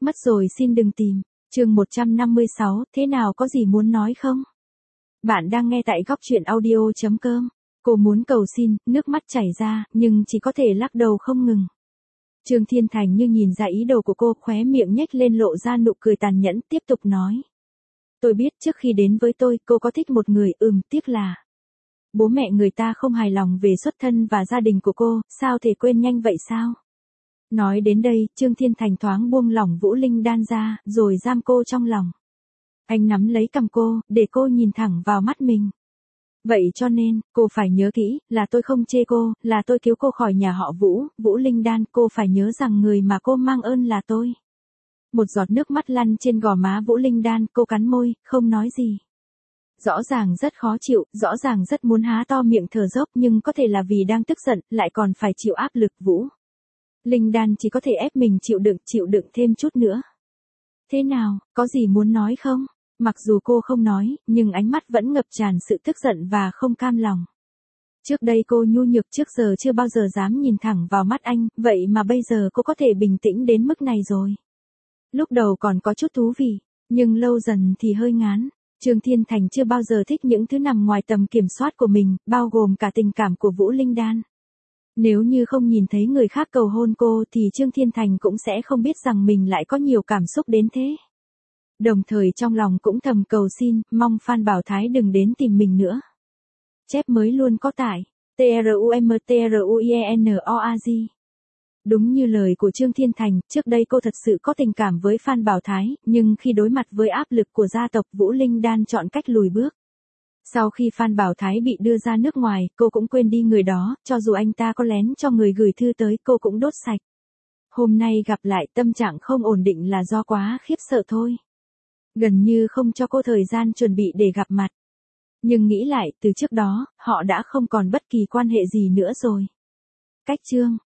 Mất rồi xin đừng tìm. Chương 156, thế nào có gì muốn nói không? Bạn đang nghe tại góc truyện audio.com. Cô muốn cầu xin, nước mắt chảy ra, nhưng chỉ có thể lắc đầu không ngừng. Trương Thiên Thành như nhìn ra ý đồ của cô, khóe miệng nhếch lên lộ ra nụ cười tàn nhẫn, tiếp tục nói. Tôi biết trước khi đến với tôi, cô có thích một người, tiếc là bố mẹ người ta không hài lòng về xuất thân và gia đình của cô, sao thể quên nhanh vậy sao? Nói đến đây, Trương Thiên Thành thoáng buông lỏng Vũ Linh Đan ra, rồi giam cô trong lòng. Anh nắm lấy cằm cô, để cô nhìn thẳng vào mắt mình. Vậy cho nên, cô phải nhớ kỹ, là tôi không chê cô, là tôi cứu cô khỏi nhà họ Vũ, Vũ Linh Đan, cô phải nhớ rằng người mà cô mang ơn là tôi. Một giọt nước mắt lăn trên gò má Vũ Linh Đan, cô cắn môi, không nói gì. Rõ ràng rất khó chịu, rõ ràng rất muốn há to miệng thở dốc, nhưng có thể là vì đang tức giận, lại còn phải chịu áp lực. Vũ Linh Đan chỉ có thể ép mình chịu đựng thêm chút nữa. Thế nào, có gì muốn nói không? Mặc dù cô không nói, nhưng ánh mắt vẫn ngập tràn sự tức giận và không cam lòng. Trước đây cô nhu nhược, trước giờ chưa bao giờ dám nhìn thẳng vào mắt anh, vậy mà bây giờ cô có thể bình tĩnh đến mức này rồi. Lúc đầu còn có chút thú vị, nhưng lâu dần thì hơi ngán. Trương Thiên Thành chưa bao giờ thích những thứ nằm ngoài tầm kiểm soát của mình, bao gồm cả tình cảm của Vũ Linh Đan. Nếu như không nhìn thấy người khác cầu hôn cô thì Trương Thiên Thành cũng sẽ không biết rằng mình lại có nhiều cảm xúc đến thế. Đồng thời trong lòng cũng thầm cầu xin, mong Phan Bảo Thái đừng đến tìm mình nữa. Chép mới luôn có tải. TRUMTRUIENOAG. Đúng như lời của Trương Thiên Thành, trước đây cô thật sự có tình cảm với Phan Bảo Thái, nhưng khi đối mặt với áp lực của gia tộc, Vũ Linh Đan chọn cách lùi bước. Sau khi Phan Bảo Thái bị đưa ra nước ngoài, cô cũng quên đi người đó, cho dù anh ta có lén cho người gửi thư tới, cô cũng đốt sạch. Hôm nay gặp lại, tâm trạng không ổn định là do quá khiếp sợ thôi. Gần như không cho cô thời gian chuẩn bị để gặp mặt. Nhưng nghĩ lại, từ trước đó, họ đã không còn bất kỳ quan hệ gì nữa rồi. Cách chương